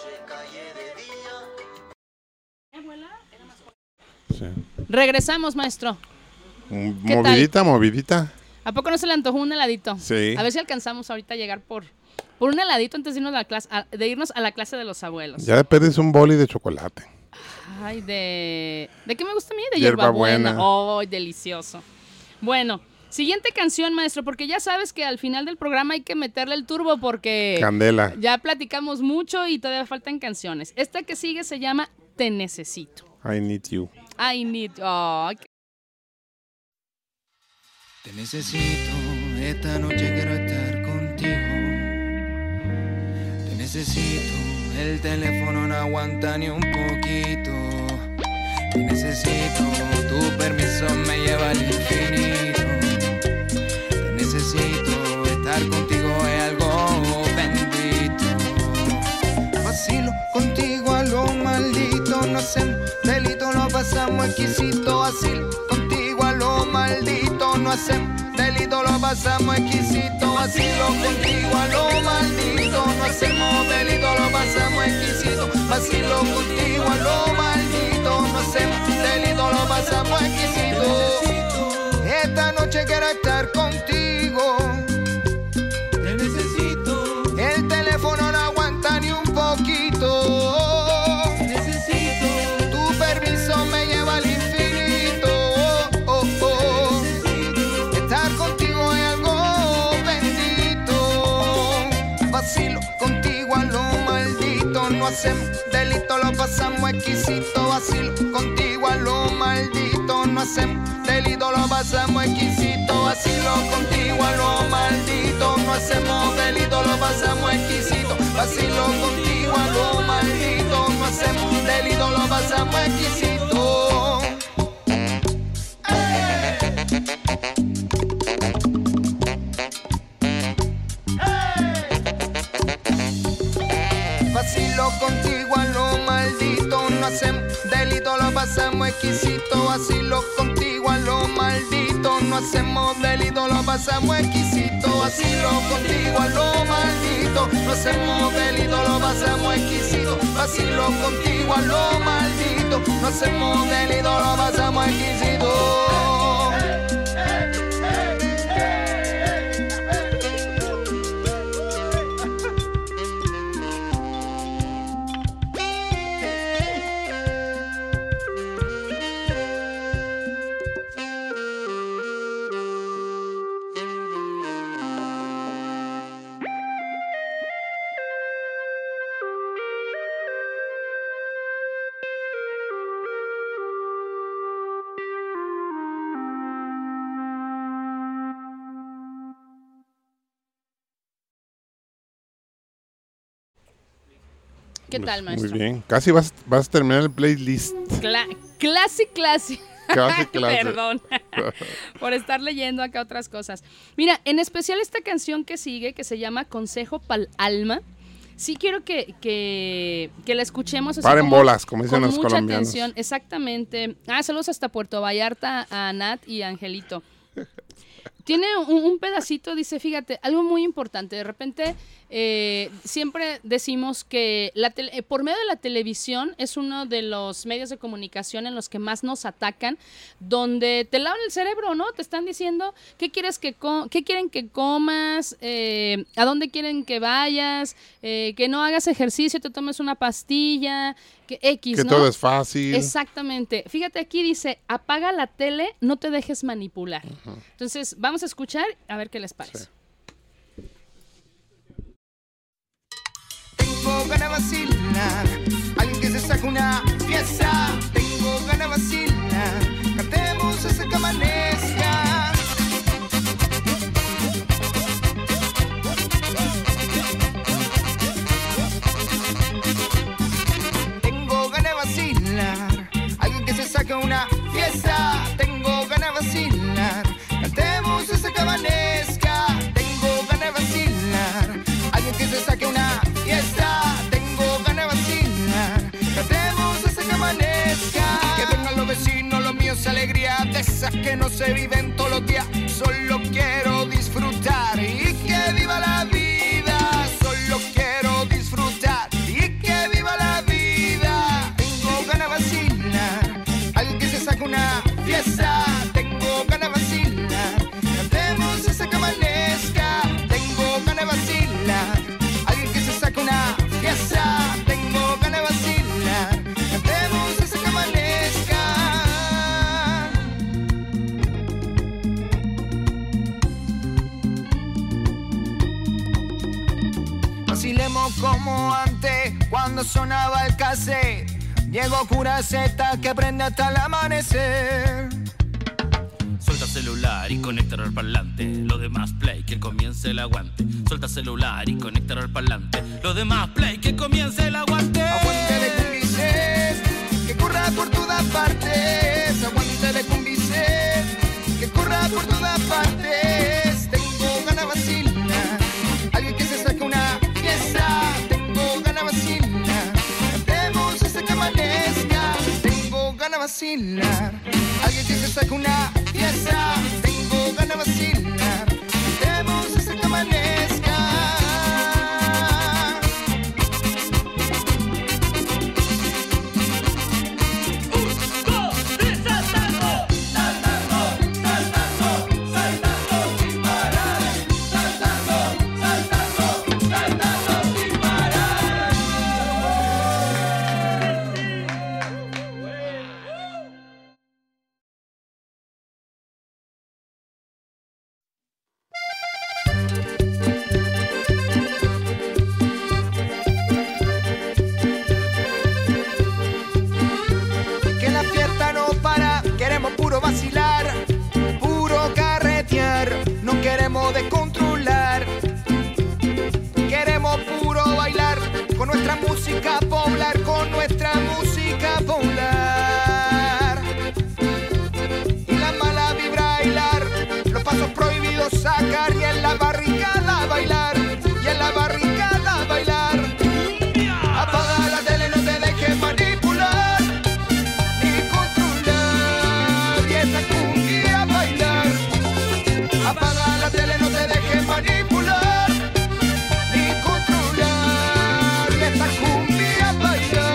Sí. Regresamos, maestro. ¿Qué Movidita, tal? movidita. ¿A poco no se le antojó un heladito? Sí. A ver si alcanzamos ahorita a llegar por un heladito antes de irnos a la clase, de la clase de los abuelos. Ya pierdes un boli de chocolate. Ay, ¿de qué me gusta a mí? De Hierbabuena. hierbabuena. ¡Ay, delicioso! Bueno, siguiente canción, maestro, porque ya sabes que al final del programa hay que meterle el turbo porque Candela. ya platicamos mucho y todavía faltan canciones. Esta que sigue se llama Te Necesito. I need you. I need... Oh, Te necesito, esta noche quiero estar contigo. Te necesito, el teléfono no aguanta ni un poquito. Te necesito, tu permiso me lleva al infinito. Te necesito, estar contigo es algo bendito. Vacilo contigo a lo maldito, no hacemos delito, lo pasamos exquisito. Vacilo contigo a lo maldito, no hacemos delito, lo pasamos exquisito. Vacilo contigo a lo maldito, no hacemos delito, lo pasamos exquisito. Vacilo contigo a lo maldito, no hacemos delito, lo pasamos exquisito. Esta noche quiero estar contigo. Te necesito. El teléfono no aguanta ni un poquito. Te necesito. Tu permiso me lleva al infinito. Oh, oh, oh. Estar contigo es algo bendito. Vacilo contigo a lo maldito, no hacemos delito, lo pasamos exquisito. Vacilo contigo a lo maldito, no hacemos delito, lo pasamos exquisito. Vacilo contigo a lo maldito, no hacemos delito, lo pasamos exquisito. Vacilo contigo a lo maldito, no hacemos delito, lo pasamos exquisito. Vacilo contigo a lo maldito, no hacemos delito, lo pasamos exquisito. Vacilo contigo a lo maldito, no hacemos delito, lo pasamos exquisito. Vacilo contigo a lo maldito, no hacemos delito, lo pasamos exquisito. Vacilo contigo a lo maldito, no hacemos delito, lo pasamos exquisito. ¿Qué tal, maestro? Muy bien. Casi vas a terminar el playlist. Clase. Casi. Perdón por estar leyendo acá otras cosas. Mira, en especial esta canción que sigue, que se llama Consejo Pa'l Alma, sí quiero que la escuchemos. Así Paren como, bolas, como dicen con los mucha colombianos. atención, exactamente. Saludos hasta Puerto Vallarta a Nat y a Angelito. Tiene un pedacito, dice, fíjate, algo muy importante. De repente, siempre decimos que por medio de la televisión es uno de los medios de comunicación en los que más nos atacan, donde te lavan el cerebro, ¿no? Te están diciendo qué quieren que comas, a dónde quieren que vayas, que no hagas ejercicio, te tomes una pastilla, que X, Que ¿no? todo es fácil. Exactamente. Fíjate, aquí dice, apaga la tele, no te dejes manipular. Entonces, vamos a escuchar a ver qué les parece. Sí. Tengo ganas de vacilar, alguien que se saca una fiesta. Tengo ganas de vacilar, cantemos hasta que amanezca. Tengo ganas de vacilar, alguien que se saca una fiesta. Tengo ganas de vacilar, cantemos hasta que amanezca. Tengo ganas de vacilar, alguien que se saque una fiesta. Tengo ganas de vacilar, cantemos hasta que amanezca. Que vengan los vecinos, lo mío es alegría, de esas que no se viven todos los días. Solo quiero disfrutar y que viva la vida. Solo quiero disfrutar y que viva la vida. Tengo ganas de vacilar, alguien que se saque una fiesta. Tengo ganas de vacilar, cantemos hasta que amanezca. Tengo ganas de vacilar, alguien que se saque una fiesta. Tengo ganas de vacilar, cantemos hasta que amanezca. Vacilemos como antes, cuando sonaba el cassette. Diego Curaceta que aprende hasta el amanecer. Suelta celular y conéctalo al parlante. Lo demás play, que comience el aguante. Suelta celular y conéctalo al parlante. Lo demás play, que comience el aguante. Aguante de cúmplices, que corra por todas partes. Aguante de cúmplices, que corra por todas partes. Tengo ganas de vacilar, alguien que se saque una fiesta. Tengo ganas de vacilar, cantemos hasta que amanezca. Tengo ganas de vacilar, alguien que se saque una fiesta. Tengo ganas de vacilar, cantemos hasta que amanezca. Que la fiesta no para, queremos puro vacilar, puro carretear, no queremos descontrolar. Queremos puro bailar, con nuestra música popular, con nuestra música popular. Y la mala vibra bailar, los pasos prohibidos sacar, y en la barricada bailar, y en la barricada bailar. Apaga la tele, no te dejes manipular ni controlar, y esta cumbia bailar. Apaga la tele, no te dejes manipular ni controlar, y esta cumbia bailar.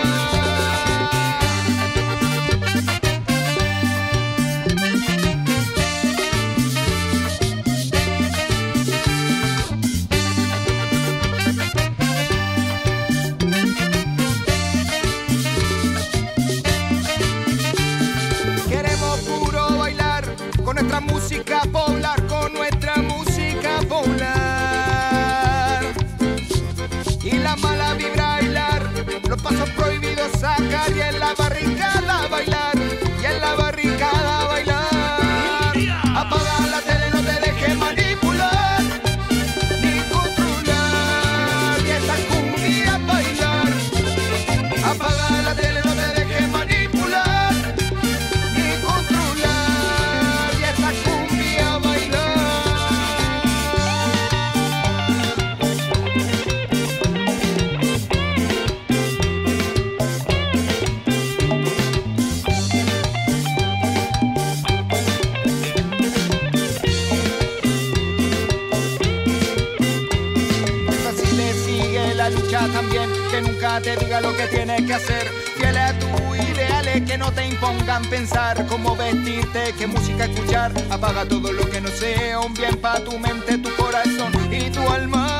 Queremos puro bailar con nuestra música popular, con nuestra música popular. Y la mala vibra bailar, los pasos prohibidos sacar, y en la barricada bailar, y en la barricada bailar. Apaga la tele, no te dejes manipular ni controlar, y esta cumbia bailar. Apaga la tele, no te dejes manipular ni controlar, y esta cumbia que nunca te diga lo que tienes que hacer. Fiel a tus ideales, que no te impongan pensar cómo vestirte, qué música escuchar. Apaga todo lo que no sea un bien para tu mente, tu corazón y tu alma.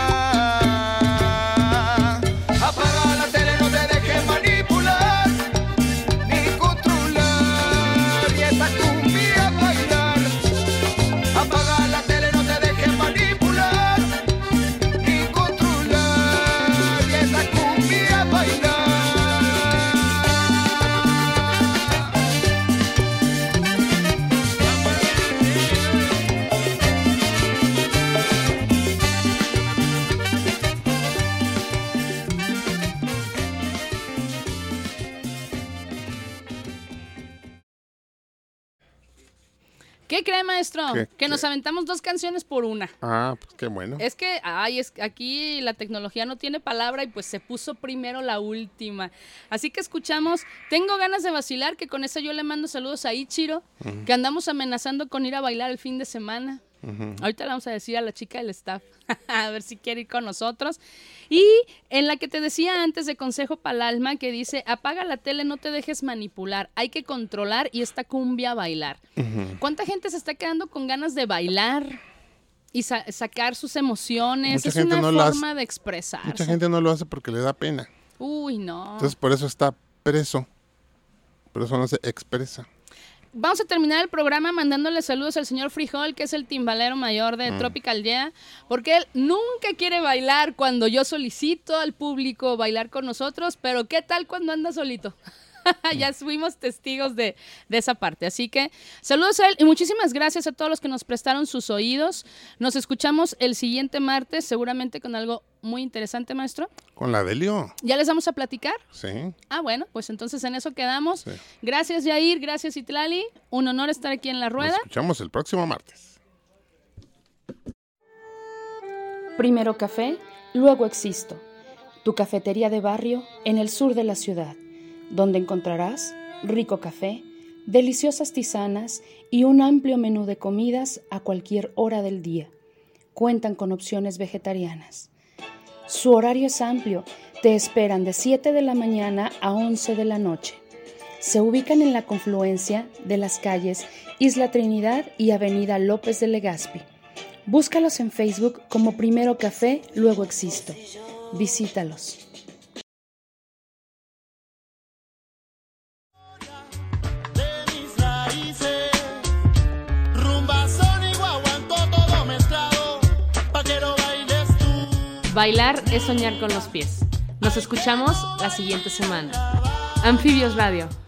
Apaga la tele, no te dejes manipular ni controlar, y esta cumbia a bailar. Apaga la tele, no te dejes manipular ni controlar, y esta cumbia a bailar. ¿Qué cree, maestro? ¿Qué? Que nos aventamos 2 canciones por una. Ah, pues qué bueno. Es que, aquí la tecnología no tiene palabra y pues se puso primero la última. Así que escuchamos Tengo ganas de vacilar, que con esa yo le mando saludos a Ichiro, que andamos amenazando con ir a bailar el fin de semana. Ahorita le vamos a decir a la chica del staff, a ver si quiere ir con nosotros. Y en la que te decía antes de Consejo para el Alma, que dice, apaga la tele, no te dejes manipular, hay que controlar y esta cumbia a bailar. ¿Cuánta gente se está quedando con ganas de bailar y sacar sus emociones? Mucha Es gente una no lo forma de expresarse. Mucha gente no lo hace porque le da pena. Uy, no. Entonces por eso está preso. Por eso no se expresa. Vamos a terminar el programa mandándole saludos al señor Frijol, que es el timbalero mayor de Tropical Yeah, porque él nunca quiere bailar cuando yo solicito al público bailar con nosotros, pero ¿qué tal cuando anda solito? Ya fuimos testigos de esa parte. Así que saludos a él y muchísimas gracias a todos los que nos prestaron sus oídos. Nos escuchamos el siguiente martes, seguramente con algo muy interesante, maestro. Con la Delio. ¿Ya les vamos a platicar? Sí. Ah, bueno, pues entonces en eso quedamos. Sí. Gracias, Yair. Gracias, Itlali. Un honor estar aquí en La Rueda. Nos escuchamos el próximo martes. Primero café, luego existo. Tu cafetería de barrio en el sur de la ciudad, donde encontrarás rico café, deliciosas tisanas y un amplio menú de comidas a cualquier hora del día. Cuentan con opciones vegetarianas. Su horario es amplio, te esperan de 7 de la mañana a 11 de la noche. Se ubican en la confluencia de las calles Isla Trinidad y Avenida López de Legazpi. Búscalos en Facebook como Primero Café, luego existo. Visítalos. Bailar es soñar con los pies. Nos escuchamos la siguiente semana. Anfibios Radio.